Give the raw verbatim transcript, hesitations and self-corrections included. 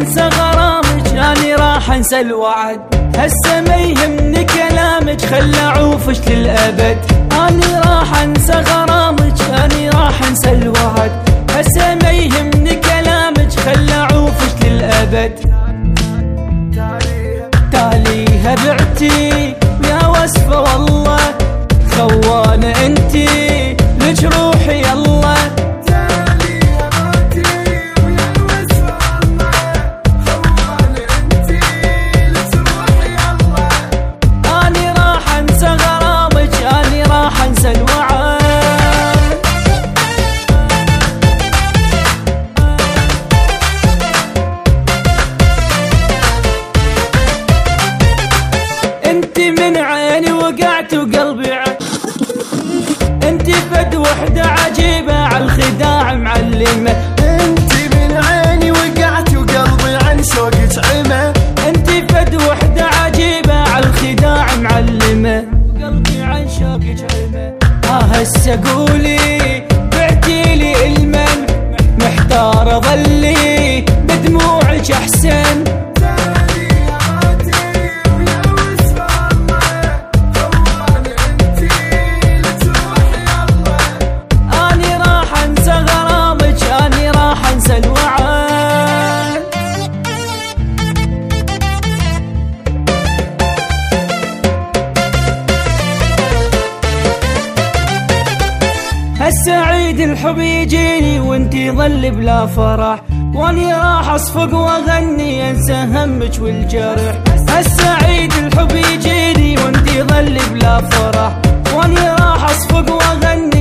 انسى غرامك، اني راح انسى الوعد. هسه ما يهمني كلامك، خل اعوفش للابد. اني راح انسى غرامك، اني راح انسى الوعد. هسه ما يهمني كلامك، خل اعوفش للابد. تاليها بعتي يا وسفة والله، خوانة انتي لج روحي يلا. تاليها بعتي ويا وسفة والله، خوانة انتي لج روحي يلا. اني راح انسى غرامك، اني راح انسى الوعد. انتي من عيني وقعت وقلبي عك، انتي فد وحدة عجيبة عالخداع معلمة. انتي من عيني وقعت وقلبي عن شوقك عمى. انتي فد وحدة عجيبة عالخداع معلمة، قلبي عن شوقك عمى. اه هسه قولي بعتيلي المن، محتارة ظلي بدموعك احسن. هسه عيد الحب يجيني وانتي ظل بلا فرح، واني راح اصفق واغني انسى همك والجرح. هسه عيد الحب يجيني وانتي ظل بلا فرح، واني راح اصفق واغني